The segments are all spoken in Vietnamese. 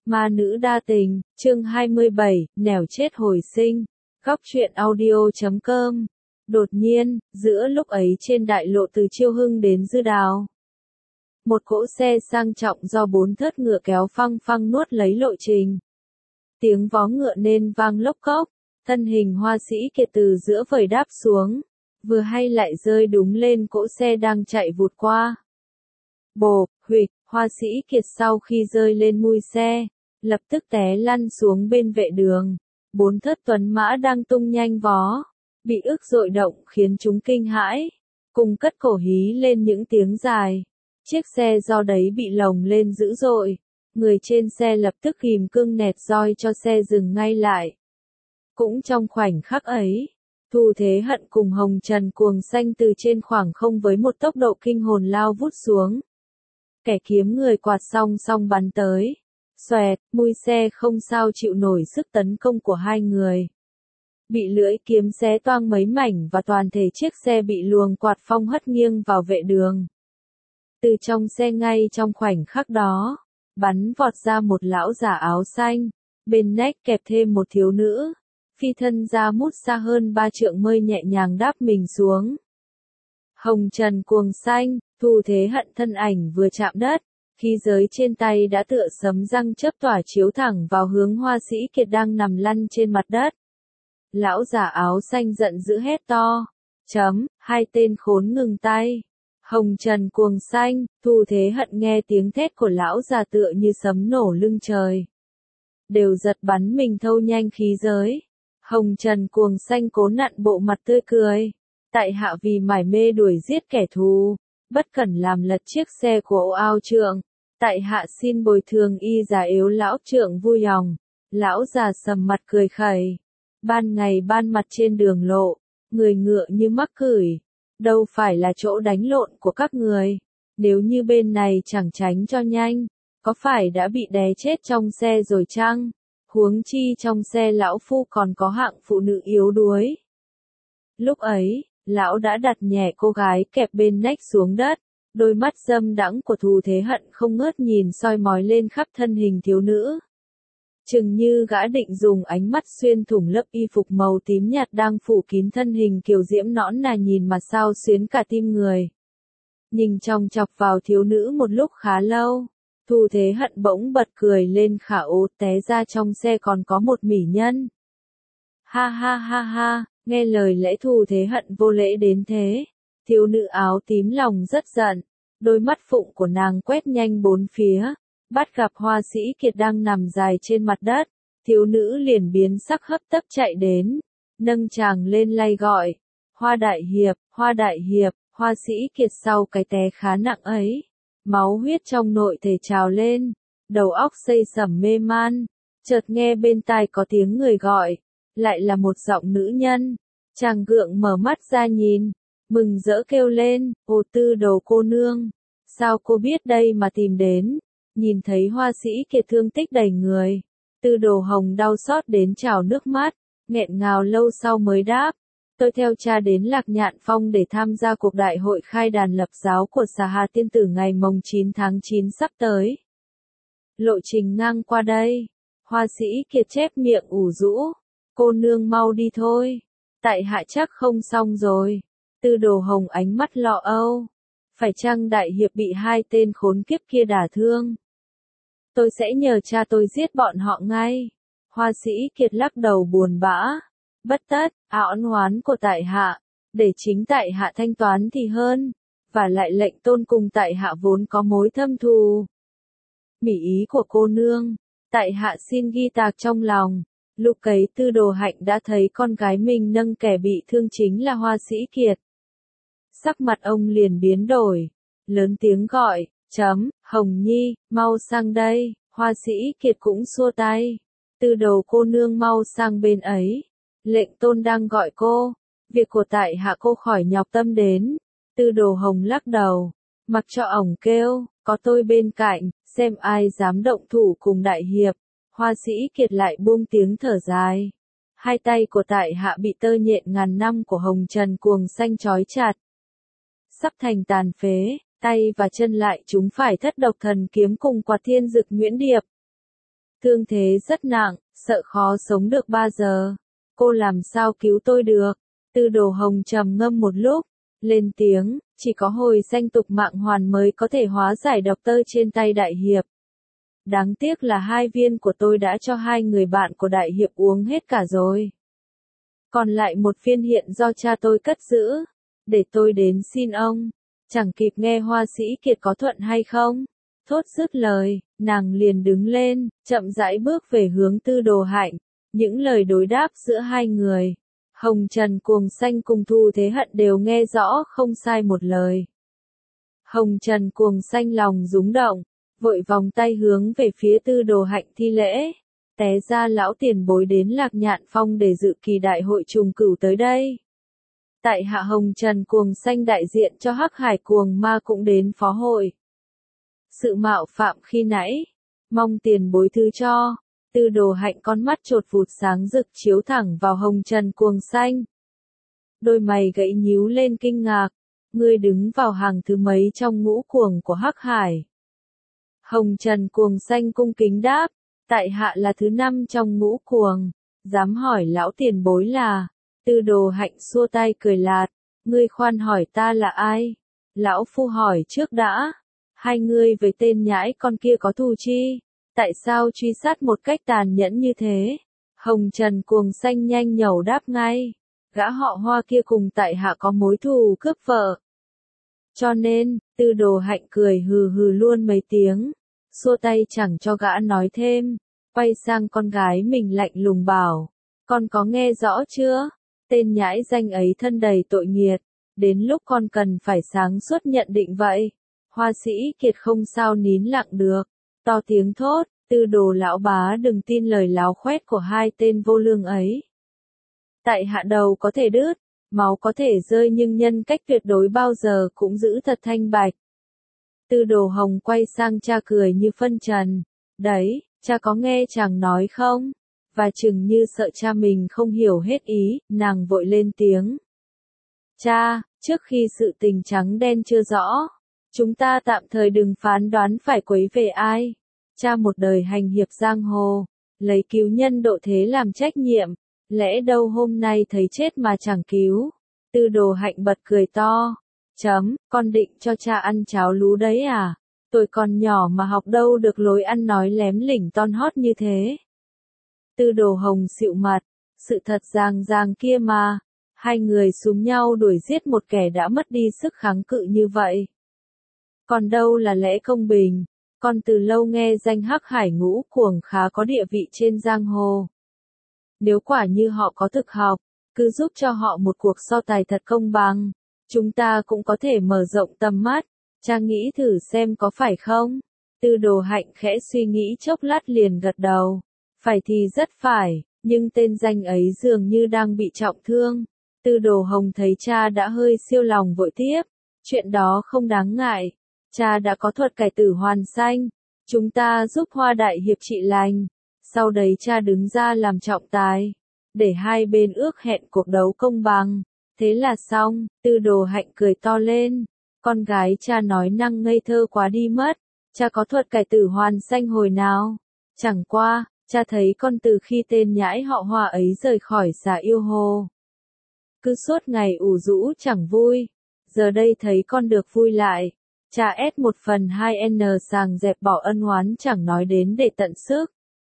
Ma nữ đa tình, chương 27, nẻo chết hồi sinh. Góc truyện audio.com. Đột nhiên, giữa lúc ấy trên đại lộ từ Chiêu Hưng đến Dư Đào, một cỗ xe sang trọng do 4 thớt ngựa kéo phăng phăng nuốt lấy lộ trình. Tiếng vó ngựa nên vang lốc cốc, thân hình Hoa Sĩ Kiệt từ giữa vời đáp xuống, vừa hay lại rơi đúng lên cỗ xe đang chạy vụt qua. Bộp, huỵch, Hoa Sĩ Kiệt sau khi rơi lên mui xe, lập tức té lăn xuống bên vệ đường. 4 thớt tuấn mã đang tung nhanh vó, bị ức dội động khiến chúng kinh hãi, cùng cất cổ hí lên những tiếng dài. Chiếc xe do đấy bị lồng lên dữ dội, người trên xe lập tức ghim cương nẹt roi cho xe dừng ngay lại. Cũng trong khoảnh khắc ấy, Thù Thế Hận cùng Hồng Trần Cuồng Xanh từ trên khoảng không với một tốc độ kinh hồn lao vút xuống. Kẻ kiếm người quạt song song bắn tới. Xoẹt, mui xe không sao chịu nổi sức tấn công của hai người. Bị lưỡi kiếm xé toang mấy mảnh và toàn thể chiếc xe bị luồng quạt phong hất nghiêng vào vệ đường. Từ trong xe ngay trong khoảnh khắc đó, bắn vọt ra một lão giả áo xanh, bên nách kẹp thêm một thiếu nữ. Phi thân ra mút xa hơn 3 trượng mới nhẹ nhàng đáp mình xuống. Hồng Trần Cuồng Xanh, Thù Thế Hận thân ảnh vừa chạm đất, khí giới trên tay đã tựa sấm răng chớp tỏa chiếu thẳng vào hướng Hoa Sĩ Kiệt đang nằm lăn trên mặt đất. Lão giả áo xanh giận dữ hét to. Hai tên khốn ngừng tay. Hồng Trần Cuồng Xanh, Thù Thế Hận nghe tiếng thét của lão già tựa như sấm nổ lưng trời. Đều giật bắn mình thâu nhanh khí giới. Hồng Trần Cuồng Xanh cố nặn bộ mặt tươi cười. Tại hạ vì mải mê đuổi giết kẻ thù, bất cẩn làm lật chiếc xe của Ô Ao Trượng. Tại hạ xin bồi thường y già yếu lão trượng vui lòng. Lão già sầm mặt cười khẩy. Ban ngày ban mặt trên đường lộ, người ngựa như mắc cửi. Đâu phải là chỗ đánh lộn của các người. Nếu như bên này chẳng tránh cho nhanh, có phải đã bị đè chết trong xe rồi chăng? Huống chi trong xe lão phu còn có hạng phụ nữ yếu đuối. Lúc ấy, lão đã đặt nhẹ cô gái kẹp bên nách xuống đất. Đôi mắt dâm đãng của Thù Thế Hận không ngớt nhìn soi mói lên khắp thân hình thiếu nữ. Chừng như gã định dùng ánh mắt xuyên thủng lớp y phục màu tím nhạt đang phủ kín thân hình kiều diễm nõn nà nhìn mà sao xuyến cả tim người. Nhìn chòng chọc vào thiếu nữ một lúc khá lâu, Thù Thế Hận bỗng bật cười lên khả ố, té ra trong xe còn có một mỹ nhân. Ha ha ha ha, nghe lời lẽ Thù Thế Hận vô lễ đến thế. Thiếu nữ áo tím lòng rất giận, đôi mắt phụng của nàng quét nhanh bốn phía, bắt gặp Hoa Sĩ Kiệt đang nằm dài trên mặt đất, thiếu nữ liền biến sắc hấp tấp chạy đến, nâng chàng lên lay gọi, Hoa Đại Hiệp, Hoa Sĩ Kiệt sau cái té khá nặng ấy, máu huyết trong nội thể trào lên, đầu óc xây sẩm mê man, chợt nghe bên tai có tiếng người gọi, lại là một giọng nữ nhân, chàng gượng mở mắt ra nhìn. Mừng rỡ kêu lên, ồ Tư Đồ cô nương, sao cô biết đây mà tìm đến? Nhìn thấy Hoa Sĩ Kiệt thương tích đầy người, Tư Đồ Hồng đau xót đến trào nước mắt, nghẹn ngào lâu sau mới đáp, tôi theo cha đến Lạc Nhạn Phong để tham gia cuộc đại hội khai đàn lập giáo của Xà Hà Tiên Tử ngày mồng 9 tháng 9 sắp tới. Lộ trình ngang qua đây, Hoa Sĩ Kiệt chép miệng ủ rũ, cô nương mau đi thôi, tại hạ chắc không xong rồi. Tư Đồ Hồng ánh mắt lo âu. Phải chăng đại hiệp bị hai tên khốn kiếp kia đả thương? Tôi sẽ nhờ cha tôi giết bọn họ ngay. Hoa Sĩ Kiệt lắc đầu buồn bã. Bất tất, oán oán của tại hạ, để chính tại hạ thanh toán thì hơn. Và lại lệnh tôn cùng tại hạ vốn có mối thâm thù. Mỹ ý của cô nương, tại hạ xin ghi tạc trong lòng. Lúc ấy Tư Đồ Hạnh đã thấy con gái mình nâng kẻ bị thương chính là Hoa Sĩ Kiệt. Sắc mặt ông liền biến đổi, lớn tiếng gọi, Hồng Nhi, mau sang đây, Hoa Sĩ Kiệt cũng xua tay, Tư Đồ cô nương mau sang bên ấy, lệnh tôn đang gọi cô, việc của tại hạ cô khỏi nhọc tâm đến, Tư Đồ Hồng lắc đầu, mặc cho ổng kêu, có tôi bên cạnh, xem ai dám động thủ cùng đại hiệp, Hoa Sĩ Kiệt lại buông tiếng thở dài, hai tay của tại hạ bị tơ nhện ngàn năm của Hồng Trần Cuồng Xanh trói chặt. Sắp thành tàn phế, tay và chân lại chúng phải thất độc thần kiếm cùng quạt thiên dực Nguyễn Điệp. Thương thế rất nặng, sợ khó sống được 3 giờ. Cô làm sao cứu tôi được? Tư Đồ Hồng trầm ngâm một lúc, lên tiếng, chỉ có hồi sanh tục mạng hoàn mới có thể hóa giải độc tơ trên tay đại hiệp. Đáng tiếc là 2 viên của tôi đã cho 2 người bạn của đại hiệp uống hết cả rồi. Còn lại 1 viên hiện do cha tôi cất giữ, để tôi đến xin ông. Chẳng kịp nghe Hoa Sĩ Kiệt có thuận hay không. Thốt dứt lời, nàng liền đứng lên, chậm rãi bước về hướng Tư Đồ Hạnh. Những lời đối đáp giữa 2 người, Hồng Trần Cuồng Xanh cùng Thu Thế Hận đều nghe rõ không sai một lời. Hồng Trần Cuồng Xanh lòng rúng động, vội vòng tay hướng về phía Tư Đồ Hạnh thi lễ. Té ra lão tiền bối đến Lạc Nhạn Phong để dự kỳ đại hội trùng cửu tới đây. Tại hạ Hồng Trần Cuồng Xanh đại diện cho Hắc Hải Cuồng Ma cũng đến phó hội. Sự mạo phạm khi nãy, mong tiền bối thứ cho. Tư Đồ Hạnh con mắt chột vụt sáng rực chiếu thẳng vào Hồng Trần Cuồng Xanh. Đôi mày gãy nhíu lên kinh ngạc, ngươi đứng vào hàng thứ mấy trong ngũ cuồng của Hắc Hải? Hồng Trần Cuồng Xanh cung kính đáp, tại hạ là thứ 5 trong ngũ cuồng, dám hỏi lão tiền bối là. Tư Đồ Hạnh xua tay cười lạt, ngươi khoan hỏi ta là ai? Lão phu hỏi trước đã, hai ngươi với tên nhãi con kia có thù chi? Tại sao truy sát một cách tàn nhẫn như thế? Hồng Trần Cuồng Xanh nhanh nhẩu đáp ngay, gã họ Hoa kia cùng tại hạ có mối thù cướp vợ. Cho nên, Tư Đồ Hạnh cười hừ hừ luôn mấy tiếng, xua tay chẳng cho gã nói thêm, quay sang con gái mình lạnh lùng bảo, con có nghe rõ chưa? Tên nhãi danh ấy thân đầy tội nghiệt, đến lúc con cần phải sáng suốt nhận định vậy. Hoa Sĩ Kiệt không sao nín lặng được, to tiếng thốt, Tư Đồ lão bá đừng tin lời láo khoét của 2 tên vô lương ấy. Tại hạ đầu có thể đứt, máu có thể rơi nhưng nhân cách tuyệt đối bao giờ cũng giữ thật thanh bạch. Tư Đồ Hồng quay sang cha cười như phân trần, đấy, cha có nghe chàng nói không? Và chừng như sợ cha mình không hiểu hết ý, nàng vội lên tiếng. Cha, trước khi sự tình trắng đen chưa rõ, chúng ta tạm thời đừng phán đoán phải quấy về ai. Cha một đời hành hiệp giang hồ, lấy cứu nhân độ thế làm trách nhiệm, lẽ đâu hôm nay thấy chết mà chẳng cứu. Tư Đồ Hạnh bật cười to. Con định cho cha ăn cháo lú đấy à? Tôi còn nhỏ mà học đâu được lối ăn nói lém lỉnh ton hót như thế. Tư Đồ Hồng xịu mặt, sự thật ràng ràng kia mà. 2 người xúm nhau đuổi giết một kẻ đã mất đi sức kháng cự như vậy. Còn đâu là lẽ công bình, con từ lâu nghe danh Hắc Hải ngũ cuồng khá có địa vị trên giang hồ. Nếu quả như họ có thực học, cứ giúp cho họ một cuộc so tài thật công bằng, chúng ta cũng có thể mở rộng tầm mắt, cha nghĩ thử xem có phải không? Tư Đồ Hạnh khẽ suy nghĩ chốc lát liền gật đầu, phải thì rất phải, nhưng tên danh ấy dường như đang bị trọng thương. Tư Đồ Hồng thấy cha đã hơi siêu lòng vội tiếp, chuyện đó không đáng ngại, cha đã có thuật cải tử hoàn sanh, chúng ta giúp Hoa đại hiệp trị lành, sau đấy cha đứng ra làm trọng tài, để 2 bên ước hẹn cuộc đấu công bằng, thế là xong. Tư Đồ Hạnh cười to lên, con gái cha nói năng ngây thơ quá đi mất, cha có thuật cải tử hoàn sanh hồi nào? Chẳng qua, cha thấy con từ khi tên nhãi họ Hoa ấy rời khỏi Xà Yêu Hồ, cứ suốt ngày ủ rũ chẳng vui, giờ đây thấy con được vui lại, cha ép 1/2n sàng dẹp bỏ ân oán chẳng nói đến để tận sức.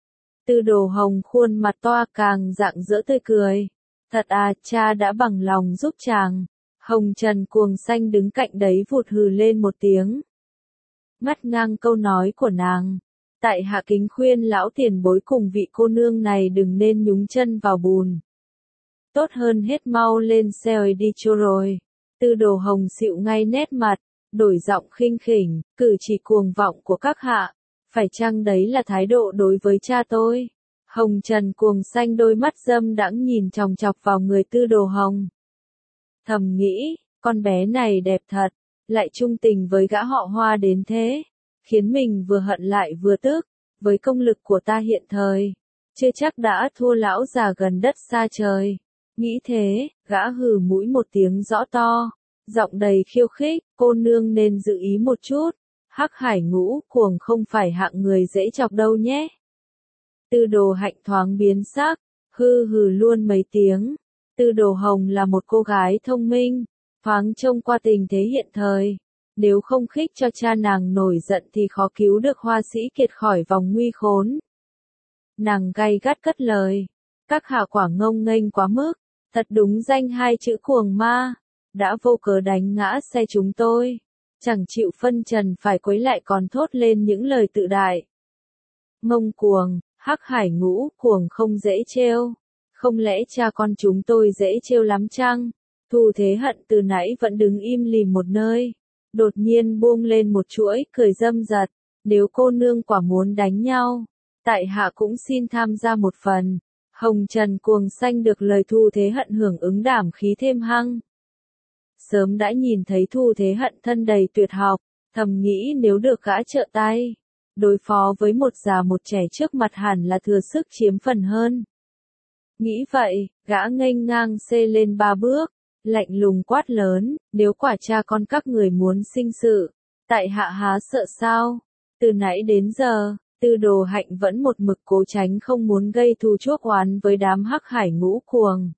Tư Đồ Hồng khuôn mặt toa càng rạng rỡ tươi cười, thật à, cha đã bằng lòng giúp chàng. Hồng Trần Cuồng Xanh đứng cạnh đấy vụt hừ lên một tiếng, ngắt ngang câu nói của nàng. Tại hạ kính khuyên lão tiền bối cùng vị cô nương này đừng nên nhúng chân vào bùn. Tốt hơn hết mau lên xe đi cho rồi. Tư Đồ Hồng xịu ngay nét mặt, đổi giọng khinh khỉnh, cử chỉ cuồng vọng của các hạ. Phải chăng đấy là thái độ đối với cha tôi? Hồng Trần Cuồng Xanh đôi mắt dâm đãng nhìn chòng chọc vào người Tư Đồ Hồng. Thầm nghĩ, con bé này đẹp thật, lại trung tình với gã họ Hoa đến thế, khiến mình vừa hận lại vừa tức, với công lực của ta hiện thời, chưa chắc đã thua lão già gần đất xa trời. Nghĩ thế, gã hừ mũi một tiếng rõ to, giọng đầy khiêu khích, cô nương nên giữ ý một chút, Hắc Hải ngũ cuồng không phải hạng người dễ chọc đâu nhé. Tư Đồ Hạnh thoáng biến sắc, hừ hừ luôn mấy tiếng. Tư Đồ Hồng là một cô gái thông minh, thoáng trông qua tình thế hiện thời. Nếu không khích cho cha nàng nổi giận thì khó cứu được Hoa Sĩ Kiệt khỏi vòng nguy khốn. Nàng gay gắt cất lời, các hạ quả ngông nghênh quá mức, thật đúng danh hai chữ cuồng ma, đã vô cớ đánh ngã xe chúng tôi, chẳng chịu phân trần phải quấy lại còn thốt lên những lời tự đại. Ngông cuồng, Hắc Hải Ngũ cuồng không dễ trêu, không lẽ cha con chúng tôi dễ trêu lắm chăng? Thu Thế Hận từ nãy vẫn đứng im lìm một nơi, đột nhiên buông lên một chuỗi cười dâm dật, nếu cô nương quả muốn đánh nhau, tại hạ cũng xin tham gia một phần. Hồng Trần Cuồng Xanh được lời Thu Thế Hận hưởng ứng đảm khí thêm hăng. Sớm đã nhìn thấy Thu Thế Hận thân đầy tuyệt học, thầm nghĩ nếu được gã trợ tay, đối phó với một già một trẻ trước mặt hẳn là thừa sức chiếm phần hơn. Nghĩ vậy, gã nghênh ngang xê lên 3 bước, lạnh lùng quát lớn, nếu quả cha con các người muốn sinh sự, tại hạ há sợ sao? Từ nãy đến giờ, Tư Đồ Hạnh vẫn một mực cố tránh không muốn gây thù chuốc oán với đám Hắc Hải Ngũ cuồng.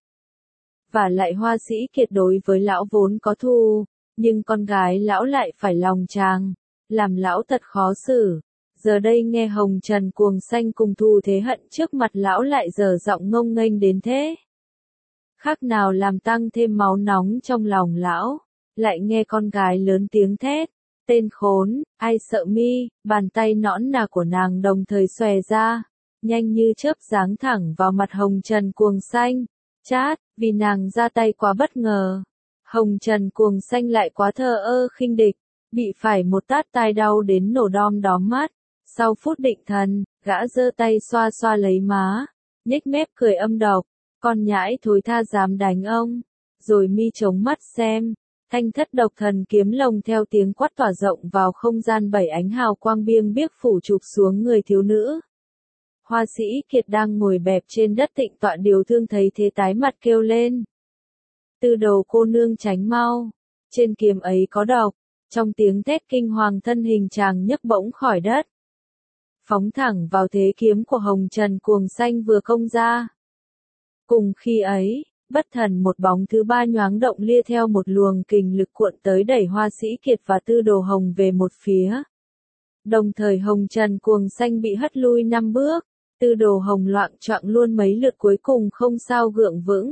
Và lại Hoa Sĩ Kiệt đối với lão vốn có thù, nhưng con gái lão lại phải lòng chàng, làm lão thật khó xử. Giờ đây nghe Hồng Trần Cuồng Xanh cùng Thu Thế Hận trước mặt lão lại dở giọng ngông nghênh đến thế. Khác nào làm tăng thêm máu nóng trong lòng lão, lại nghe con gái lớn tiếng thét. Tên khốn, ai sợ mi, bàn tay nõn nà của nàng đồng thời xòe ra, nhanh như chớp giáng thẳng vào mặt Hồng Trần Cuồng Xanh. Chát, vì nàng ra tay quá bất ngờ. Hồng Trần Cuồng Xanh lại quá thờ ơ khinh địch, bị phải một tát tai đau đến nổ đom đóm mắt. Sau phút định thần, gã giơ tay xoa xoa lấy má, nhếch mép cười âm độc, con nhãi thối tha dám đánh ông, rồi mi chống mắt xem. Thanh Thất Độc Thần kiếm lồng theo tiếng quát tỏa rộng vào không gian, 7 ánh hào quang biêng biếc phủ chụp xuống người thiếu nữ. Hoa Sĩ Kiệt đang ngồi bẹp trên đất tịnh tọa điều thương thấy thế tái mặt kêu lên. Tư Đồ cô nương tránh mau, trên kiếm ấy có độc. Trong tiếng thét kinh hoàng thân hình chàng nhấc bổng khỏi đất, phóng thẳng vào thế kiếm của Hồng Trần Cuồng Xanh vừa công ra. Cùng khi ấy, bất thần một bóng thứ ba nhoáng động lia theo một luồng kình lực cuộn tới đẩy Hoa Sĩ Kiệt và Tư Đồ Hồng về một phía. Đồng thời Hồng Trần Cuồng Xanh bị hất lui 5 bước, Tư Đồ Hồng loạng choạng luôn mấy lượt cuối cùng không sao gượng vững.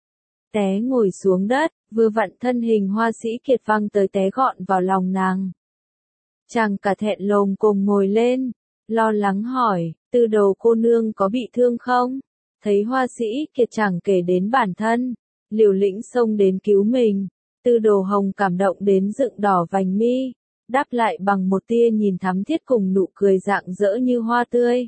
Té ngồi xuống đất, vừa vặn thân hình Hoa Sĩ Kiệt văng tới té gọn vào lòng nàng. Chàng cả thẹn lồm cồm ngồi lên, lo lắng hỏi, Tư Đồ cô nương có bị thương không? Thấy Hoa Sĩ Kiệt chẳng kể đến bản thân, liều lĩnh xông đến cứu mình, Tư Đồ Hồng cảm động đến dựng đỏ vành mi, đáp lại bằng một tia nhìn thắm thiết cùng nụ cười rạng rỡ như hoa tươi.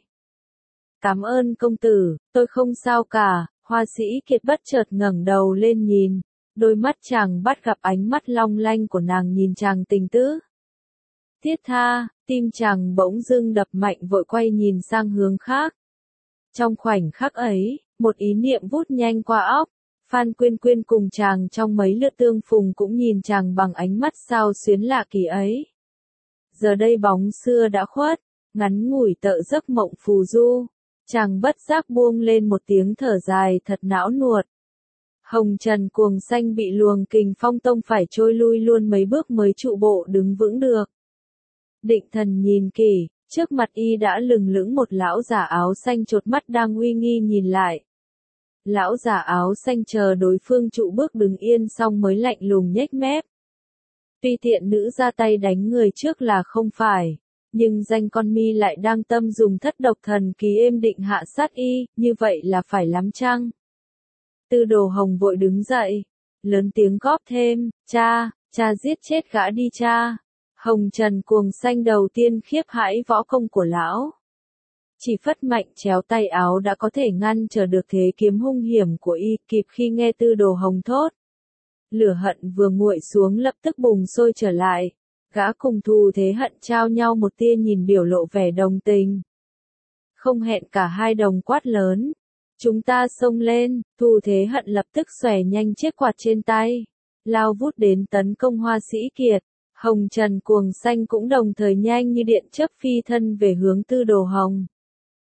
Cảm ơn công tử, tôi không sao cả. Hoa Sĩ Kiệt bất chợt ngẩng đầu lên nhìn, đôi mắt chàng bắt gặp ánh mắt long lanh của nàng nhìn chàng tình tứ. Thiết tha, tim chàng bỗng dưng đập mạnh vội quay nhìn sang hướng khác. Trong khoảnh khắc ấy, một ý niệm vút nhanh qua óc, Phan Quyên Quyên cùng chàng trong mấy lượt tương phùng cũng nhìn chàng bằng ánh mắt sao xuyến lạ kỳ ấy. Giờ đây bóng xưa đã khuất, ngắn ngủi tợ giấc mộng phù du. Chàng bất giác buông lên một tiếng thở dài thật não nuột. Hồng Trần Cuồng Xanh bị luồng kình phong tông phải trôi lui luôn mấy bước mới trụ bộ đứng vững được. Định thần nhìn kỹ, trước mặt y đã lừng lững một lão già áo xanh chột mắt đang uy nghi nhìn lại. Lão già áo xanh chờ đối phương trụ bước đứng yên xong mới lạnh lùng nhếch mép. Tuy tiện nữ ra tay đánh người trước là không phải, nhưng danh con mi lại đang tâm dùng Thất Độc Thần ký êm định hạ sát y, như vậy là phải lắm chăng? Tư Đồ Hồng vội đứng dậy, lớn tiếng góp thêm, cha giết chết gã đi cha. Hồng Trần Cuồng Xanh đầu tiên khiếp hãi võ công của lão. Chỉ phất mạnh chéo tay áo đã có thể ngăn trở được thế kiếm hung hiểm của y, kịp khi nghe Tư Đồ Hồng thốt. Lửa hận vừa nguội xuống lập tức bùng sôi trở lại. Gã cùng Thu Thế Hận trao nhau một tia nhìn biểu lộ vẻ đồng tình. Không hẹn cả hai đồng quát lớn. Chúng ta xông lên, Thu Thế Hận lập tức xòe nhanh chiếc quạt trên tay. Lao vút đến tấn công Hoa Sĩ Kiệt. Hồng Trần Cuồng Xanh cũng đồng thời nhanh như điện chớp phi thân về hướng Tư Đồ Hồng.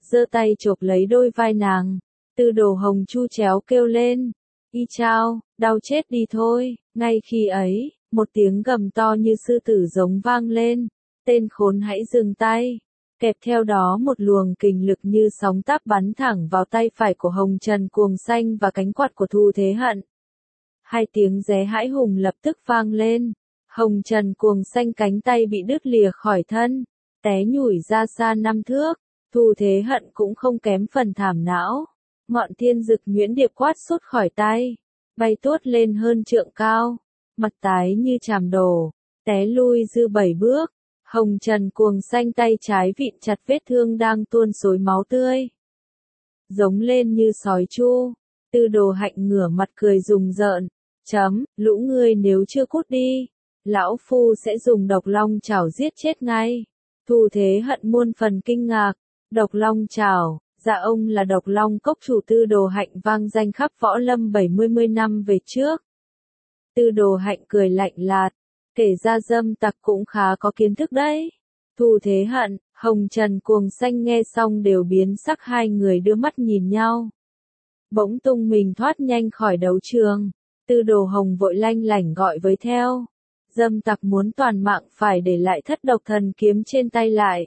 giơ tay chộp lấy đôi vai nàng. Tư Đồ Hồng chu chéo kêu lên. Y chao, đau chết đi thôi. Ngay khi ấy, một tiếng gầm to như sư tử giống vang lên. Tên khốn hãy dừng tay. Kẹp theo đó một luồng kình lực như sóng táp bắn thẳng vào tay phải của Hồng Trần Cuồng Xanh và cánh quạt của Thu Thế Hận. Hai tiếng ré hãi hùng lập tức vang lên. Hồng Trần Cuồng Xanh cánh tay bị đứt lìa khỏi thân, té nhủi ra xa 5 thước. Thu Thế Hận cũng không kém phần thảm não. Ngọn thiên dực nhuyễn điệp quát sút khỏi tay, bay tuốt lên hơn trượng cao, mặt tái như chàm đổ, té lui dư 7 bước. Hồng Trần Cuồng Xanh tay trái vịn chặt vết thương đang tuôn xối máu tươi, giống lên như sói chu. Tư Đồ Hạnh ngửa mặt cười rùng rợn. Lũ ngươi nếu chưa cút đi, lão phu sẽ dùng độc long chảo giết chết ngay. Thu Thế Hận muôn phần kinh ngạc. Độc long chảo, dạ ông là Độc Long Cốc chủ Tư Đồ Hạnh vang danh khắp võ lâm 70 năm về trước. Tư Đồ Hạnh cười lạnh lạt, kể ra dâm tặc cũng khá có kiến thức đấy. Thu Thế Hận, Hồng Trần Cuồng Xanh nghe xong đều biến sắc, hai người đưa mắt nhìn nhau. Bỗng tung mình thoát nhanh khỏi đấu trường. Tư Đồ Hồng vội lanh lảnh gọi với theo. Dâm tặc muốn toàn mạng phải để lại Thất Độc Thần Kiếm trên tay lại.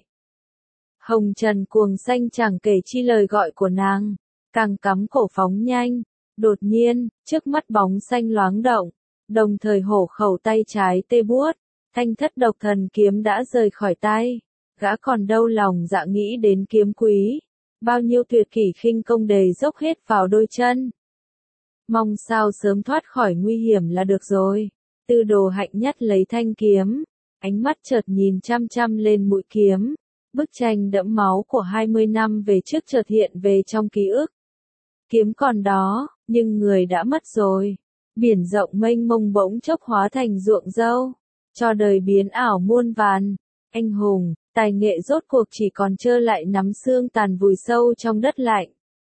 Hồng Trần Cuồng Xanh chẳng kể chi lời gọi của nàng, càng cắm cổ phóng nhanh. Đột nhiên, trước mắt bóng xanh loáng động, đồng thời hổ khẩu tay trái tê buốt, thanh Thất Độc Thần Kiếm đã rời khỏi tay. Gã còn đâu lòng dạ nghĩ đến kiếm quý, bao nhiêu tuyệt kỹ khinh công đầy dốc hết vào đôi chân. Mong sao sớm thoát khỏi nguy hiểm là được rồi. Tư Đồ Hạnh nhắt lấy thanh kiếm, ánh mắt chợt nhìn chăm chăm lên mũi kiếm. Bức tranh đẫm máu của 20 năm về trước chợt hiện về trong ký ức. Kiếm còn đó, nhưng người đã mất rồi. Biển rộng mênh mông bỗng chốc hóa thành ruộng dâu, cho đời biến ảo muôn vàn. Anh hùng, tài nghệ rốt cuộc chỉ còn trơ lại nắm xương tàn vùi sâu trong đất lạnh.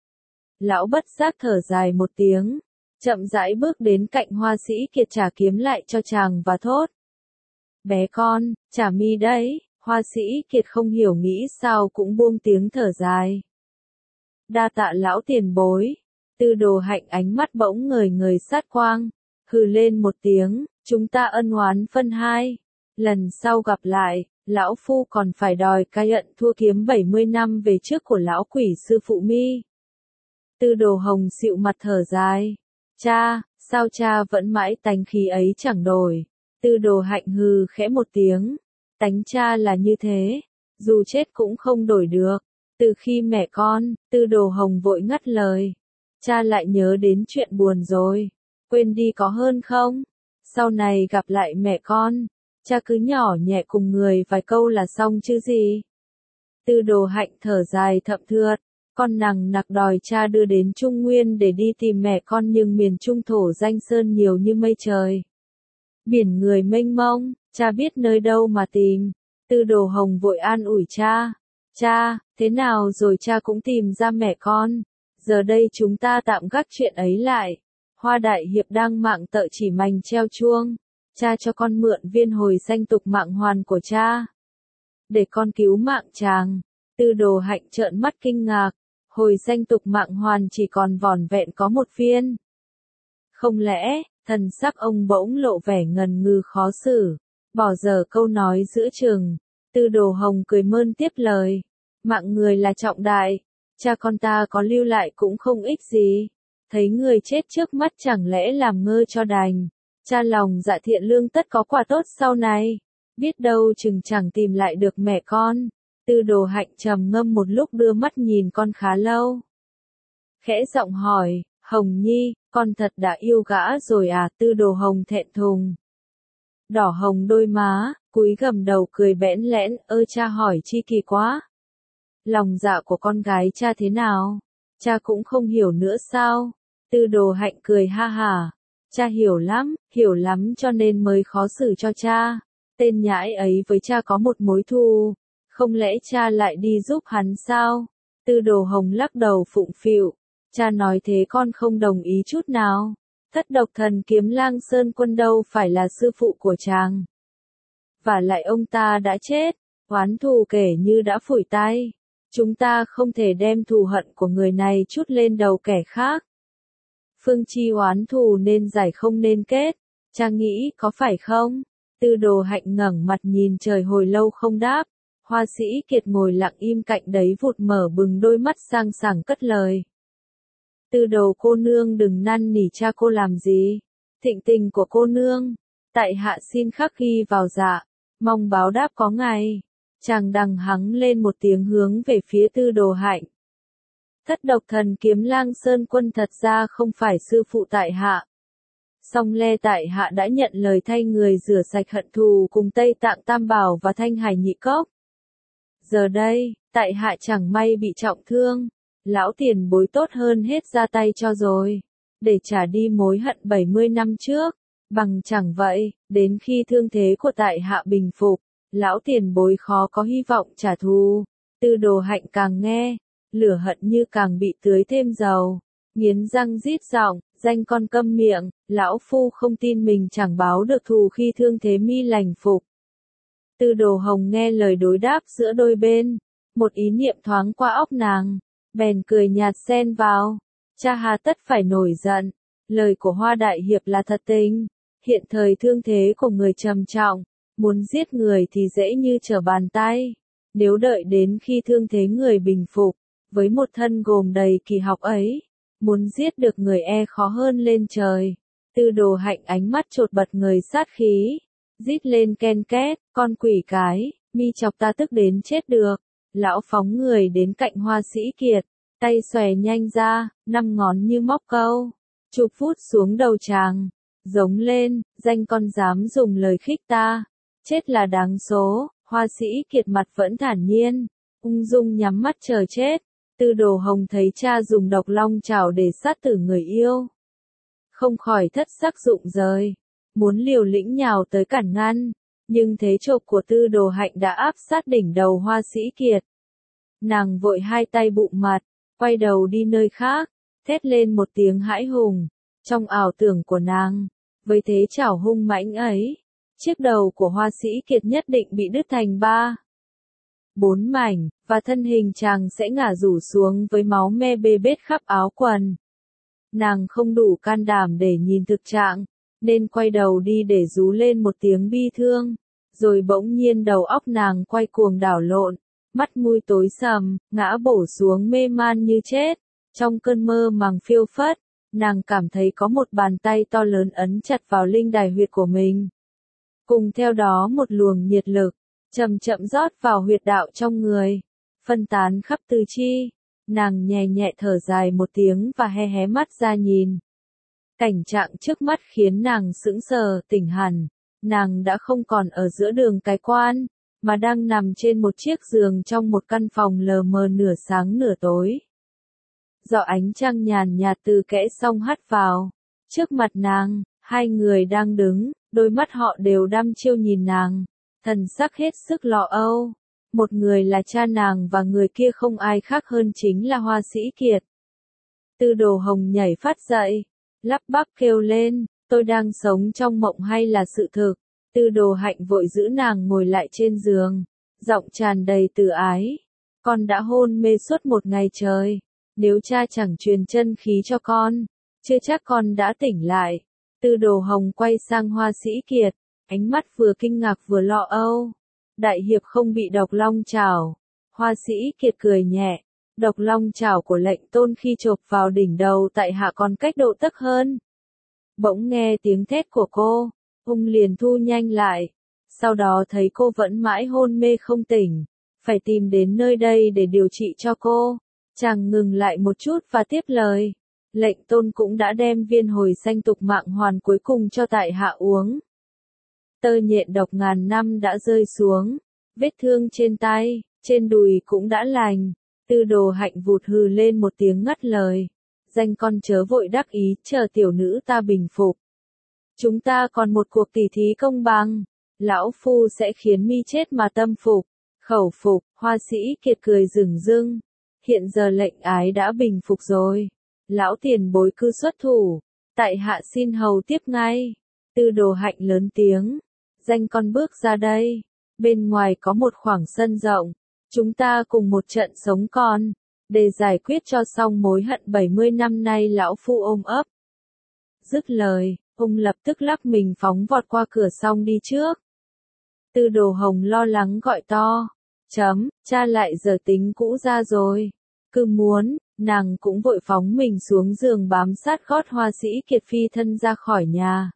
Lão bất giác thở dài một tiếng, chậm rãi bước đến cạnh Hoa Sĩ Kiệt trả kiếm lại cho chàng và thốt. Bé con, trả mi đấy. Hoa Sĩ Kiệt không hiểu nghĩ sao cũng buông tiếng thở dài. Đa tạ lão tiền bối. Tư Đồ Hạnh ánh mắt bỗng ngời ngời sát quang, hừ lên một tiếng, chúng ta ân oán phân hai. Lần sau gặp lại, lão phu còn phải đòi cai ận thua kiếm 70 năm về trước của lão quỷ sư phụ mi. Tư Đồ Hồng xịu mặt thở dài. Cha, sao cha vẫn mãi tánh khí ấy chẳng đổi. Tư Đồ Hạnh hừ khẽ một tiếng. Tánh cha là như thế, dù chết cũng không đổi được. Từ khi mẹ con, Tư Đồ Hồng vội ngắt lời. Cha lại nhớ đến chuyện buồn rồi. Quên đi có hơn không? Sau này gặp lại mẹ con, cha cứ nhỏ nhẹ cùng người vài câu là xong chứ gì. Tư Đồ Hạnh thở dài thậm thượt. Con nằng nặc đòi cha đưa đến Trung Nguyên để đi tìm mẹ con, nhưng miền Trung thổ danh sơn nhiều như mây trời. Biển người mênh mông, cha biết nơi đâu mà tìm. Tư Đồ Hồng vội an ủi cha. Cha, thế nào rồi cha cũng tìm ra mẹ con. Giờ đây chúng ta tạm gác chuyện ấy lại. Hoa đại hiệp đang mạng tợ chỉ mành treo chuông. Cha cho con mượn viên hồi sanh tục mạng hoàn của cha, để con cứu mạng chàng. Tư Đồ Hạnh trợn mắt kinh ngạc. Hồi sanh tục mạng hoàn chỉ còn vỏn vẹn có một viên. Không lẽ, thần sắc ông bỗng lộ vẻ ngần ngừ khó xử, bỏ dở câu nói giữa chừng. Tư Đồ Hồng cười mơn tiếp lời. Mạng người là trọng đại, cha con ta có lưu lại cũng không ích gì. Thấy người chết trước mắt chẳng lẽ làm ngơ cho đành. Cha lòng dạ thiện lương tất có quả tốt sau này. Biết đâu chừng chẳng tìm lại được mẹ con. Tư Đồ Hạnh trầm ngâm một lúc đưa mắt nhìn con khá lâu. Khẽ giọng hỏi, Hồng Nhi, con thật đã yêu gã rồi à? Tư Đồ Hồng thẹn thùng. Đỏ hồng đôi má, cúi gằm đầu cười bẽn lẽn, cha hỏi chi kỳ quá. Lòng dạ của con gái cha thế nào? Cha cũng không hiểu nữa sao? Tư Đồ Hạnh cười ha hả. Cha hiểu lắm cho nên mới khó xử cho cha. Tên nhãi ấy với cha có một mối thù. Không lẽ cha lại đi giúp hắn sao? Tư Đồ Hồng lắc đầu phụng phịu. Cha nói thế con không đồng ý chút nào. Thất Độc Thần Kiếm Lang Sơn Quân đâu phải là sư phụ của chàng. Và lại ông ta đã chết, oán thù kể như đã phủi tay. Chúng ta không thể đem thù hận của người này trút lên đầu kẻ khác. Phương Chi oán thù nên giải không nên kết, cha nghĩ có phải không? Tư Đồ Hạnh ngẩng mặt nhìn trời hồi lâu không đáp. Hoa Sĩ Kiệt ngồi lặng im cạnh đấy vụt mở bừng đôi mắt sang sảng cất lời. Tư Đồ cô nương đừng năn nỉ cha cô làm gì. Thịnh tình của cô nương, tại hạ xin khắc ghi vào dạ, mong báo đáp có ngày. Chàng đằng hắng lên một tiếng hướng về phía Tư Đồ Hạnh. Thất độc thần kiếm lang sơn quân thật ra không phải sư phụ tại hạ. Song le tại hạ đã nhận lời thay người rửa sạch hận thù cùng Tây Tạng Tam Bảo và Thanh Hải Nhị Cốc. Giờ đây, tại hạ chẳng may bị trọng thương, lão tiền bối tốt hơn hết ra tay cho rồi, để trả đi mối hận 70 năm trước. Bằng chẳng vậy, đến khi thương thế của tại hạ bình phục, lão tiền bối khó có hy vọng trả thù. Tư Đồ Hạnh càng nghe, lửa hận như càng bị tưới thêm dầu, nghiến răng rít giọng, danh con câm miệng, lão phu không tin mình chẳng báo được thù khi thương thế mi lành phục. Tư Đồ Hồng nghe lời đối đáp giữa đôi bên, một ý niệm thoáng qua óc nàng, bèn cười nhạt xen vào, cha hà tất phải nổi giận, lời của Hoa đại hiệp là thật tình, hiện thời thương thế của người trầm trọng, muốn giết người thì dễ như trở bàn tay, nếu đợi đến khi thương thế người bình phục, với một thân gồm đầy kỳ học ấy, muốn giết được người e khó hơn lên trời. Tư Đồ Hạnh ánh mắt chột bật người sát khí, rít lên ken két, con quỷ cái, mi chọc ta tức đến chết được. Lão phóng người đến cạnh Hoa Sĩ Kiệt, tay xòe nhanh ra, 5 ngón như móc câu, chụp vút xuống đầu chàng, giống lên, danh con dám dùng lời khích ta, chết là đáng số. Hoa Sĩ Kiệt mặt vẫn thản nhiên, ung dung nhắm mắt chờ chết. Tư Đồ Hồng thấy cha dùng độc long chảo để sát tử người yêu, không khỏi thất sắc rụng rời, muốn liều lĩnh nhào tới cản ngăn, nhưng thế chộp của Tư Đồ Hạnh đã áp sát đỉnh đầu Hoa Sĩ Kiệt. Nàng vội hai tay bụng mặt, quay đầu đi nơi khác, thét lên một tiếng hãi hùng. Trong ảo tưởng của nàng, với thế chảo hung mãnh ấy, chiếc đầu của Hoa Sĩ Kiệt nhất định bị đứt thành 4 mảnh, và thân hình chàng sẽ ngả rủ xuống với máu me bê bết khắp áo quần. Nàng không đủ can đảm để nhìn thực trạng, nên quay đầu đi để rú lên một tiếng bi thương, rồi bỗng nhiên đầu óc nàng quay cuồng đảo lộn, mắt mũi tối sầm, ngã bổ xuống mê man như chết. Trong cơn mơ màng phiêu phất, nàng cảm thấy có một bàn tay to lớn ấn chặt vào linh đài huyệt của mình. Cùng theo đó một luồng nhiệt lực chậm chậm rót vào huyệt đạo trong người, phân tán khắp tứ chi. Nàng nhẹ nhẹ thở dài một tiếng và hé hé mắt ra nhìn. Cảnh trạng trước mắt khiến nàng sững sờ, tỉnh hẳn. Nàng đã không còn ở giữa đường cái quan, mà đang nằm trên một chiếc giường trong một căn phòng lờ mờ nửa sáng nửa tối. Do ánh trăng nhàn nhạt từ kẽ song hắt vào. Trước mặt nàng, hai người đang đứng, đôi mắt họ đều đăm chiêu nhìn nàng, thần sắc hết sức lo âu. Một người là cha nàng và người kia không ai khác hơn chính là Hoa Sĩ Kiệt. Tư Đồ Hồng nhảy phát dậy, lắp bắp kêu lên, tôi đang sống trong mộng hay là sự thực? Tư Đồ Hạnh vội giữ nàng ngồi lại trên giường, giọng tràn đầy từ ái. Con đã hôn mê suốt một ngày trời, nếu cha chẳng truyền chân khí cho con, chưa chắc con đã tỉnh lại. Tư Đồ Hồng quay sang Hoa Sĩ Kiệt, ánh mắt vừa kinh ngạc vừa lo âu. Đại hiệp không bị độc long chảo. Hoa Sĩ Kiệt cười nhẹ, độc long chảo của lệnh tôn khi chộp vào đỉnh đầu tại hạ còn cách độ tấc hơn. Bỗng nghe tiếng thét của cô, ung liền thu nhanh lại. Sau đó thấy cô vẫn mãi hôn mê không tỉnh, phải tìm đến nơi đây để điều trị cho cô. Chàng ngừng lại một chút và tiếp lời. Lệnh tôn cũng đã đem viên hồi xanh tục mạng hoàn cuối cùng cho tại hạ uống. Tơ nhện độc ngàn năm đã rơi xuống, vết thương trên tay, trên đùi cũng đã lành. Tư Đồ Hạnh vụt hừ lên một tiếng ngắt lời. Danh con chớ vội đắc ý, chờ tiểu nữ ta bình phục. Chúng ta còn một cuộc tỉ thí công bằng, lão phu sẽ khiến mi chết mà tâm phục, khẩu phục. Hoa Sĩ Kiệt cười rừng rưng. Hiện giờ lệnh ái đã bình phục rồi. Lão tiền bối cứ xuất thủ, tại hạ xin hầu tiếp ngay. Tư Đồ Hạnh lớn tiếng. Danh con bước ra đây. Bên ngoài có một khoảng sân rộng, Chúng ta cùng một trận sống còn, để giải quyết cho xong mối hận 70 năm nay lão phu ôm ấp. Dứt lời, ông lập tức lắc mình phóng vọt qua cửa xong đi trước. Tư Đồ Hồng lo lắng gọi to. Cha lại giờ tính cũ ra rồi. Cứ muốn, nàng cũng vội phóng mình xuống giường bám sát gót Hoa Sĩ Kiệt phi thân ra khỏi nhà.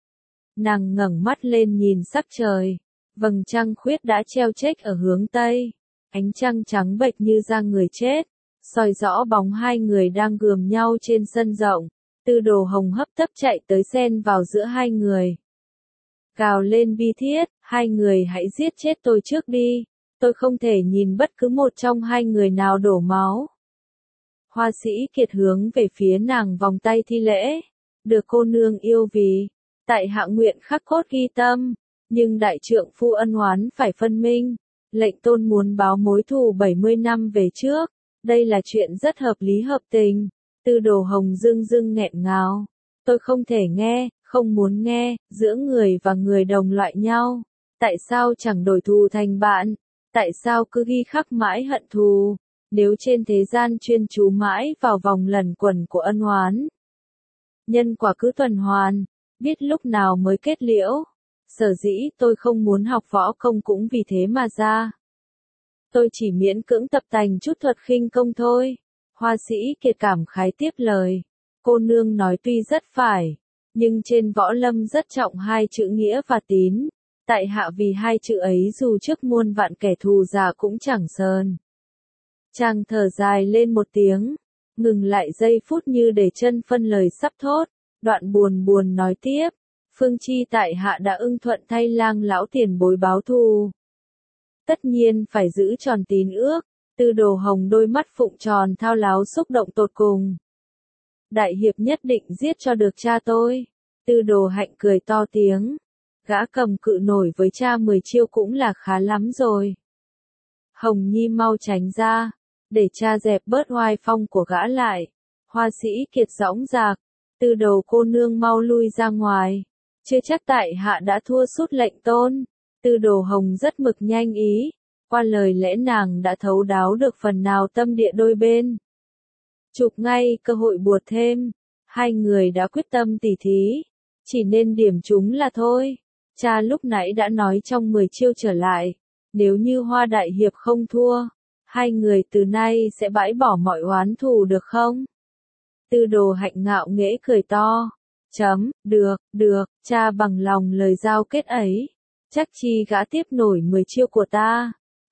Nàng ngẩng mắt lên nhìn sắc trời. Vầng trăng khuyết đã treo chếch ở hướng tây. Ánh trăng trắng bệch như da người chết, soi rõ bóng hai người đang gườm nhau trên sân rộng. Tư Đồ Hồng hấp tấp chạy tới xen vào giữa hai người. Gào lên bi thiết, hai người hãy giết chết tôi trước đi. Tôi không thể nhìn bất cứ một trong hai người nào đổ máu. Hoa Sĩ Kiệt hướng về phía nàng vòng tay thi lễ. Được cô nương yêu vì, tại hạ nguyện khắc cốt ghi tâm, nhưng đại trượng phu ân oán phải phân minh. Lệnh tôn muốn báo mối thù 70 năm về trước. Đây là chuyện rất hợp lý hợp tình. Tư Đồ Hồng dưng nghẹn ngào. Tôi không thể nghe, không muốn nghe, giữa người và người đồng loại nhau. Tại sao chẳng đổi thù thành bạn? Tại sao cứ ghi khắc mãi hận thù? Nếu trên thế gian chuyên chú mãi vào vòng lẩn quẩn của ân oán, nhân quả cứ tuần hoàn, biết lúc nào mới kết liễu. Sở dĩ tôi không muốn học võ công cũng vì thế mà ra. Tôi chỉ miễn cưỡng tập tành chút thuật khinh công thôi. Hoa Sĩ Kiệt cảm khái tiếp lời. Cô nương nói tuy rất phải, nhưng trên võ lâm rất trọng hai chữ nghĩa và tín. Tại hạ vì hai chữ ấy dù trước muôn vạn kẻ thù già cũng chẳng sờn. Chàng thở dài lên một tiếng, ngừng lại giây phút như để chân phân lời sắp thốt, đoạn buồn nói tiếp. Phương chi tại hạ đã ưng thuận thay Lang lão tiền bối báo thù. Tất nhiên phải giữ tròn tín ước. Tư Đồ Hồng đôi mắt phụng tròn thao láo xúc động tột cùng. Đại hiệp nhất định giết cho được cha tôi. Tư Đồ Hạnh cười to tiếng. Gã cầm cự nổi với cha 10 chiêu cũng là khá lắm rồi. Hồng Nhi mau tránh ra, để cha dẹp bớt oai phong của gã lại. Hoa Sĩ Kiệt dõng dạc. Tư Đồ cô nương mau lui ra ngoài. Chưa chắc tại hạ đã thua sút lệnh tôn. Tư Đồ Hồng rất mực nhanh ý. Qua lời lẽ nàng đã thấu đáo được phần nào tâm địa đôi bên. Chụp ngay cơ hội buột thêm. Hai người đã quyết tâm tỉ thí. Chỉ nên điểm chúng là thôi. Cha lúc nãy đã nói trong 10 chiêu trở lại. Nếu như Hoa đại hiệp không thua, hai người từ nay sẽ bãi bỏ mọi oán thù được không? Tư Đồ Hạnh ngạo nghễ cười to. Được, cha bằng lòng lời giao kết ấy. Chắc chi gã tiếp nổi 10 chiêu của ta.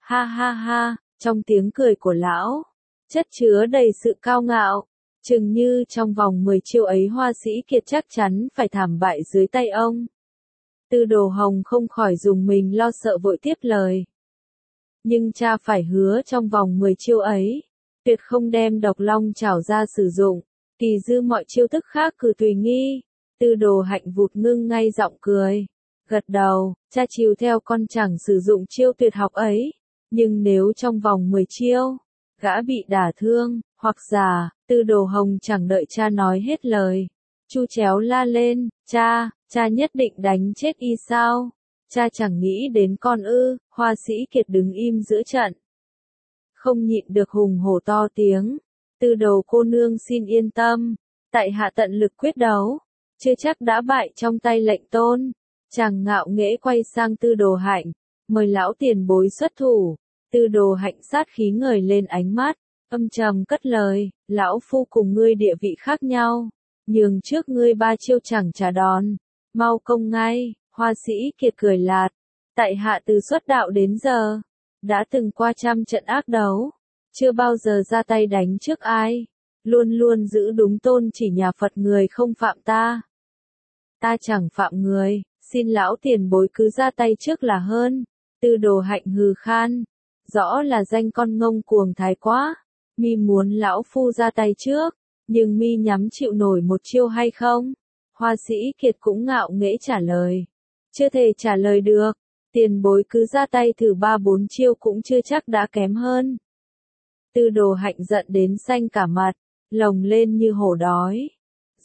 Ha, trong tiếng cười của lão, chất chứa đầy sự cao ngạo. Chừng như trong vòng 10 chiêu ấy Hoa Sĩ Kiệt chắc chắn phải thảm bại dưới tay ông. Tư Đồ Hồng không khỏi dùng mình lo sợ vội tiếp lời. Nhưng cha phải hứa trong vòng 10 chiêu ấy, tuyệt không đem độc long chảo ra sử dụng, kỳ dư mọi chiêu thức khác cứ tùy nghi. Tư Đồ Hạnh vụt ngưng ngay giọng cười. Gật đầu, cha chiều theo con chẳng sử dụng chiêu tuyệt học ấy. Nhưng nếu trong vòng 10 chiêu, gã bị đả thương, hoặc giả, Tư Đồ Hồng chẳng đợi cha nói hết lời. Chu chéo la lên, cha nhất định đánh chết y sao? Cha chẳng nghĩ đến con ư? Hoa Sĩ Kiệt đứng im giữa trận. Không nhịn được hùng hổ to tiếng. Tư Đồ cô nương xin yên tâm. Tại hạ tận lực quyết đấu. Chưa chắc đã bại trong tay lệnh tôn. Chàng ngạo nghễ quay sang Tư Đồ Hạnh. Mời lão tiền bối xuất thủ. Tư Đồ Hạnh sát khí ngời lên ánh mắt. Âm trầm cất lời. Lão phu cùng ngươi địa vị khác nhau. Nhường trước ngươi 3 chiêu chẳng trả đòn. Mau công ngay. Hoa Sĩ Kiệt cười lạt. Tại hạ từ xuất đạo đến giờ, đã từng qua trăm trận ác đấu. Chưa bao giờ ra tay đánh trước ai. Luôn luôn giữ đúng tôn chỉ nhà Phật người không phạm ta. Ta chẳng phạm người, xin lão tiền bối cứ ra tay trước là hơn. Tư Đồ Hạnh hừ khan. Rõ là danh con ngông cuồng thái quá. Mi muốn lão phu ra tay trước, nhưng mi nhắm chịu nổi một chiêu hay không? Hoa Sĩ Kiệt cũng ngạo nghễ trả lời. Chưa thể trả lời được. Tiền bối cứ ra tay thử 3-4 chiêu cũng chưa chắc đã kém hơn. Tư Đồ Hạnh giận đến xanh cả mặt, lồng lên như hổ đói.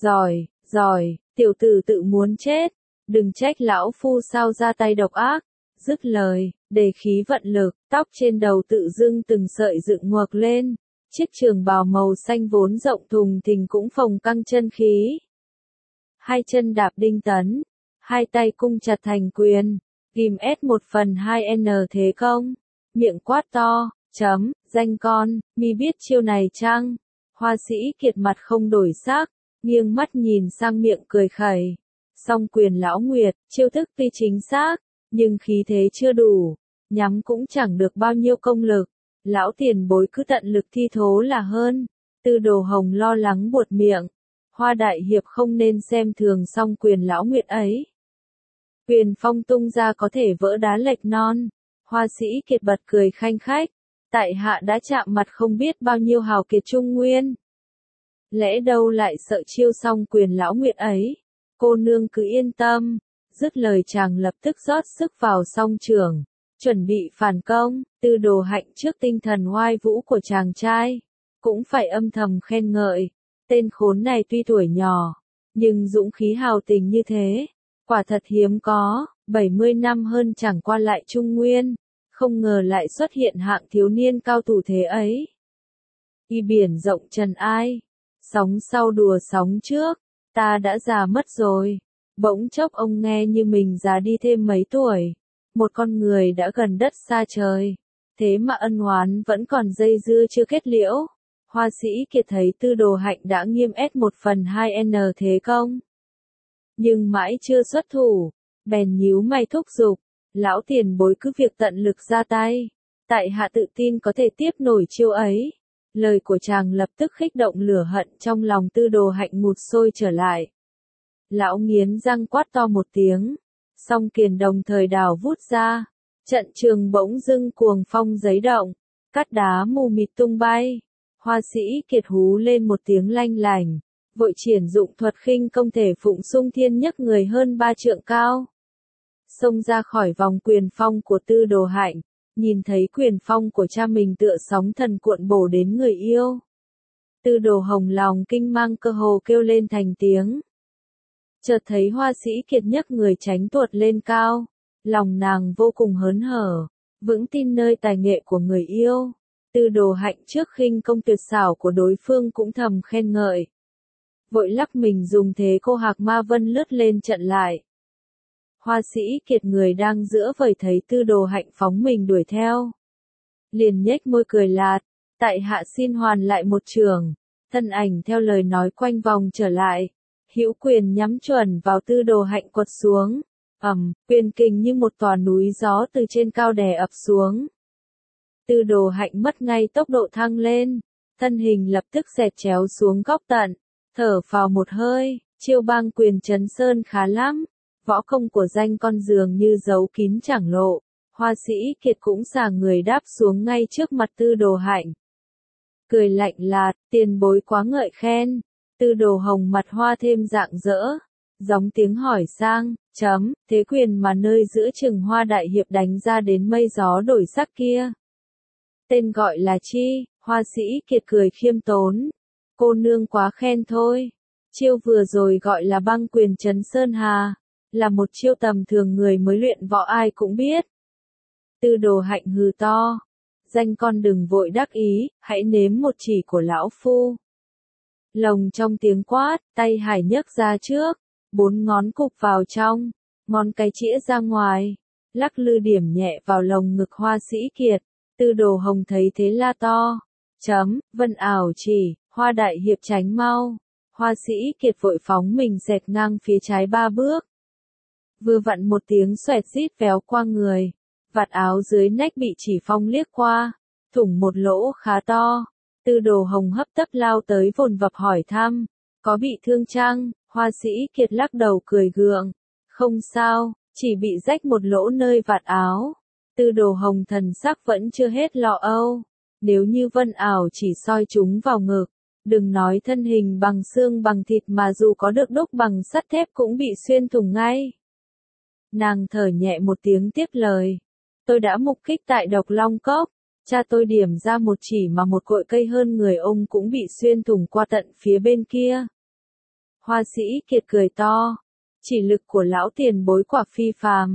Giỏi, tiểu tử tự muốn chết. Đừng trách lão phu sao ra tay độc ác. Dứt lời, đề khí vận lực, tóc trên đầu tự dưng từng sợi dựng ngoặc lên. Chiếc trường bào màu xanh vốn rộng thùng thình cũng phồng căng chân khí. Hai chân đạp đinh tấn, hai tay cung chặt thành quyền, ghim S1/2N thế công, miệng quát to, chấm, danh con, mi biết chiêu này chăng? Hoa sĩ Kiệt mặt không đổi sắc, nghiêng mắt nhìn sang miệng cười khẩy. Song quyền lão Nguyệt, chiêu thức tuy chính xác, nhưng khí thế chưa đủ, nhắm cũng chẳng được bao nhiêu công lực. Lão tiền bối cứ tận lực thi thố là hơn. Tư Đồ Hồng lo lắng buột miệng. Hoa đại hiệp không nên xem thường song quyền lão Nguyệt ấy. Quyền phong tung ra có thể vỡ đá lệch non. Hoa sĩ Kiệt bật cười khanh khách. Tại hạ đã chạm mặt không biết bao nhiêu hào kiệt trung nguyên. Lẽ đâu lại sợ chiêu song quyền lão Nguyệt ấy. Cô nương cứ yên tâm. Dứt lời chàng lập tức rót sức vào song trường, chuẩn bị phản công. Tư Đồ Hạnh trước tinh thần oai vũ của chàng trai, cũng phải âm thầm khen ngợi. Tên khốn này tuy tuổi nhỏ, nhưng dũng khí hào tình như thế, quả thật hiếm có. 70 năm hơn chẳng qua lại Trung Nguyên, không ngờ lại xuất hiện hạng thiếu niên cao thủ thế ấy. Y biển rộng trần ai, sóng sau đùa sóng trước, ta đã già mất rồi. Bỗng chốc ông nghe như mình già đi thêm mấy tuổi. Một con người đã gần đất xa trời, thế mà ân oán vẫn còn dây dưa chưa kết liễu. Hoa sĩ Kiệt thấy Tư Đồ Hạnh đã nghiêm S1/2N thế công, nhưng mãi chưa xuất thủ, bèn nhíu mày thúc giục. Lão tiền bối cứ việc tận lực ra tay, tại hạ tự tin có thể tiếp nổi chiêu ấy. Lời của chàng lập tức khích động lửa hận trong lòng Tư Đồ Hạnh ngụt sôi trở lại. Lão nghiến răng quát to một tiếng, song kiền đồng thời đào vút ra, trận trường bỗng dưng cuồng phong giấy động, cát đá mù mịt tung bay. Hoa sĩ Kiệt hú lên một tiếng lanh lành, vội triển dụng thuật khinh công thể phụng xung thiên nhấc người hơn 3 trượng cao, xông ra khỏi vòng quyền phong của Tư Đồ Hạnh. Nhìn thấy quyền phong của cha mình tựa sóng thần cuộn bổ đến người yêu, Tư Đồ Hồng lòng kinh mang cơ hồ kêu lên thành tiếng. Chợt thấy Hoa sĩ Kiệt nhấc người tránh tuột lên cao, lòng nàng vô cùng hớn hở, vững tin nơi tài nghệ của người yêu. Tư Đồ Hạnh trước khinh công tuyệt xảo của đối phương cũng thầm khen ngợi, vội lắc mình dùng thế cô hạc ma vân lướt lên chặn lại. Hoa sĩ Kiệt người đang giữa vời thấy Tư Đồ Hạnh phóng mình đuổi theo, liền nhếch môi cười lạt, tại hạ xin hoàn lại một trường. Thân ảnh theo lời nói quanh vòng trở lại, hữu quyền nhắm chuẩn vào Tư Đồ Hạnh quật xuống. Quyền kình như một tòa núi gió từ trên cao đè ập xuống. Tư Đồ Hạnh mất ngay tốc độ thăng lên, thân hình lập tức xẹt chéo xuống góc tận, thở phào một hơi. Chiêu bang quyền trấn sơn khá lắm, võ công của danh con dường như giấu kín chẳng lộ. Hoa sĩ Kiệt cũng xả người đáp xuống ngay trước mặt Tư Đồ Hạnh, cười lạnh lạt, tiền bối quá ngợi khen. Tư Đồ Hồng mặt hoa thêm rạng rỡ, gióng tiếng hỏi sang, chấm, thế quyền mà nơi giữa chừng Hoa đại hiệp đánh ra đến mây gió đổi sắc kia, tên gọi là chi? Hoa sĩ Kiệt cười khiêm tốn, cô nương quá khen thôi. Chiêu vừa rồi gọi là băng quyền trấn sơn hà, là một chiêu tầm thường người mới luyện võ ai cũng biết. Tư Đồ Hạnh hừ to, danh con đừng vội đắc ý, hãy nếm một chỉ của lão phu. Lồng trong tiếng quát, tay Hải nhấc ra trước, 4 ngón cụp vào trong, ngón cái chĩa ra ngoài, lắc lư điểm nhẹ vào lồng ngực Hoa sĩ Kiệt. Tư Đồ Hồng thấy thế la to, chấm, vân ảo chỉ, Hoa đại hiệp tránh mau. Hoa sĩ Kiệt vội phóng mình dẹt ngang phía trái 3 bước. Vừa vặn một tiếng xoẹt rít véo qua người, vạt áo dưới nách bị chỉ phong liếc qua, thủng một lỗ khá to. Tư Đồ Hồng hấp tấp lao tới vồn vập hỏi thăm, có bị thương chăng? Hoa sĩ Kiệt lắc đầu cười gượng, không sao, chỉ bị rách một lỗ nơi vạt áo. Tư Đồ Hồng thần sắc vẫn chưa hết lo âu, nếu như vân ảo chỉ soi chúng vào ngực, đừng nói thân hình bằng xương bằng thịt mà dù có được đúc bằng sắt thép cũng bị xuyên thủng ngay. Nàng thở nhẹ một tiếng tiếp lời, tôi đã mục kích tại Độc Long Cốc, cha tôi điểm ra một chỉ mà một cội cây hơn người ông cũng bị xuyên thủng qua tận phía bên kia. Hoa sĩ Kiệt cười to, chỉ lực của lão tiền bối quả phi phàm,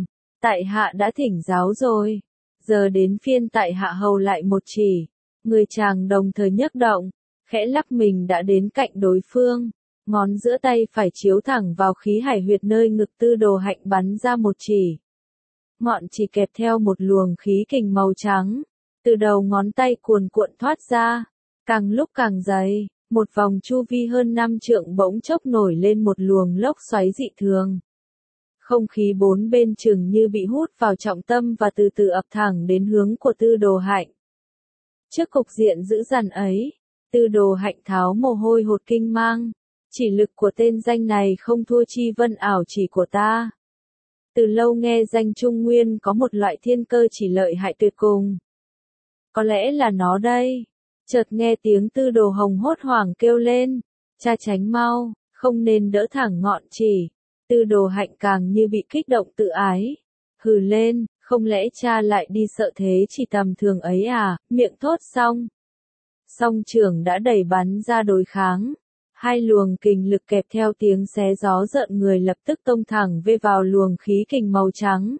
Tại hạ đã thỉnh giáo rồi. Giờ đến phiên tại hạ hầu lại một chỉ. Người chàng đồng thời nhấc động, khẽ lắc mình đã đến cạnh đối phương. Ngón giữa tay phải chiếu thẳng vào khí hải huyệt nơi ngực Tư Đồ Hạnh bắn ra một chỉ. Ngọn chỉ kẹp theo một luồng khí kình màu trắng. Từ đầu ngón tay cuồn cuộn thoát ra. Càng lúc càng dày, một vòng chu vi hơn 5 trượng bỗng chốc nổi lên một luồng lốc xoáy dị thường. Không khí bốn bên chừng như bị hút vào trọng tâm và từ từ ập thẳng đến hướng của Tư Đồ Hạnh. Trước cục diện dữ dằn ấy, Tư Đồ Hạnh tháo mồ hôi hột kinh mang. Chỉ lực của tên danh này không thua chi vân ảo chỉ của ta. Từ lâu nghe danh Trung Nguyên có một loại thiên cơ chỉ lợi hại tuyệt cùng. Có lẽ là nó đây. Chợt nghe tiếng Tư Đồ Hồng hốt hoảng kêu lên. Cha tránh mau, không nên đỡ thẳng ngọn chỉ. Tư Đồ Hạnh càng như bị kích động tự ái. Hừ lên, không lẽ cha lại đi sợ thế chỉ tầm thường ấy à, miệng thốt xong. Song trưởng đã đẩy bắn ra đối kháng. Hai luồng kình lực kẹp theo tiếng xé gió rợn người lập tức tông thẳng về vào luồng khí kình màu trắng.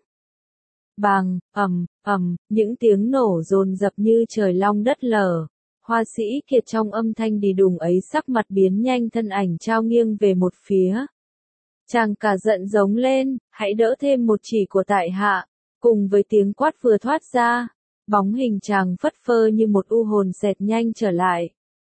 Bàng, những tiếng nổ dồn dập như trời long đất lở. Hoa Sĩ Kiệt trong âm thanh đì đùng ấy sắc mặt biến nhanh, thân ảnh trao nghiêng về một phía. Chàng cả giận giống lên, hãy đỡ thêm một chỉ của tại hạ. Cùng với tiếng quát vừa thoát ra, bóng hình chàng phất phơ như một u hồn xẹt nhanh trở lại.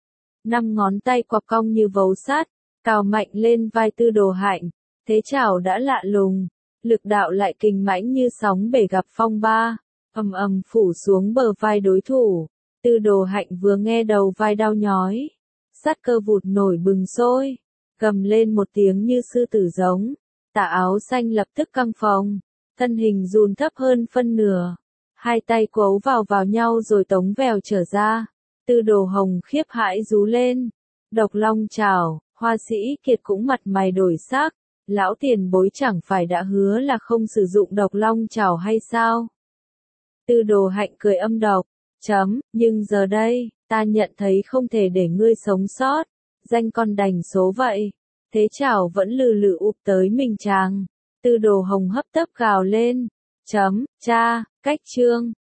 5 ngón tay quặp cong như vấu sắt, cào mạnh lên vai Tư Đồ Hạnh. Thế chảo đã lạ lùng, lực đạo lại kình mãnh như sóng bể gặp phong ba, phủ xuống bờ vai đối thủ. Tư Đồ Hạnh vừa nghe đầu vai đau nhói, sát cơ vụt nổi bừng sôi, gầm lên một tiếng như sư tử giống. Tà áo xanh lập tức căng phồng, thân hình run thấp hơn phân nửa, hai tay quấu vào nhau rồi tống vèo trở ra. Tư Đồ Hồng khiếp hãi rú lên. Độc Long Chảo. Hoa Sĩ Kiệt cũng mặt mày đổi sắc. Lão tiền bối chẳng phải đã hứa là không sử dụng Độc Long Chảo hay sao? Tư Đồ Hạnh cười âm độc. Nhưng giờ đây, ta nhận thấy không thể để ngươi sống sót. Danh con đành số vậy. Thế chảo vẫn lừ lừ ụp tới mình chàng. Tư Đồ Hồng hấp tấp gào lên. Cha, cách chương.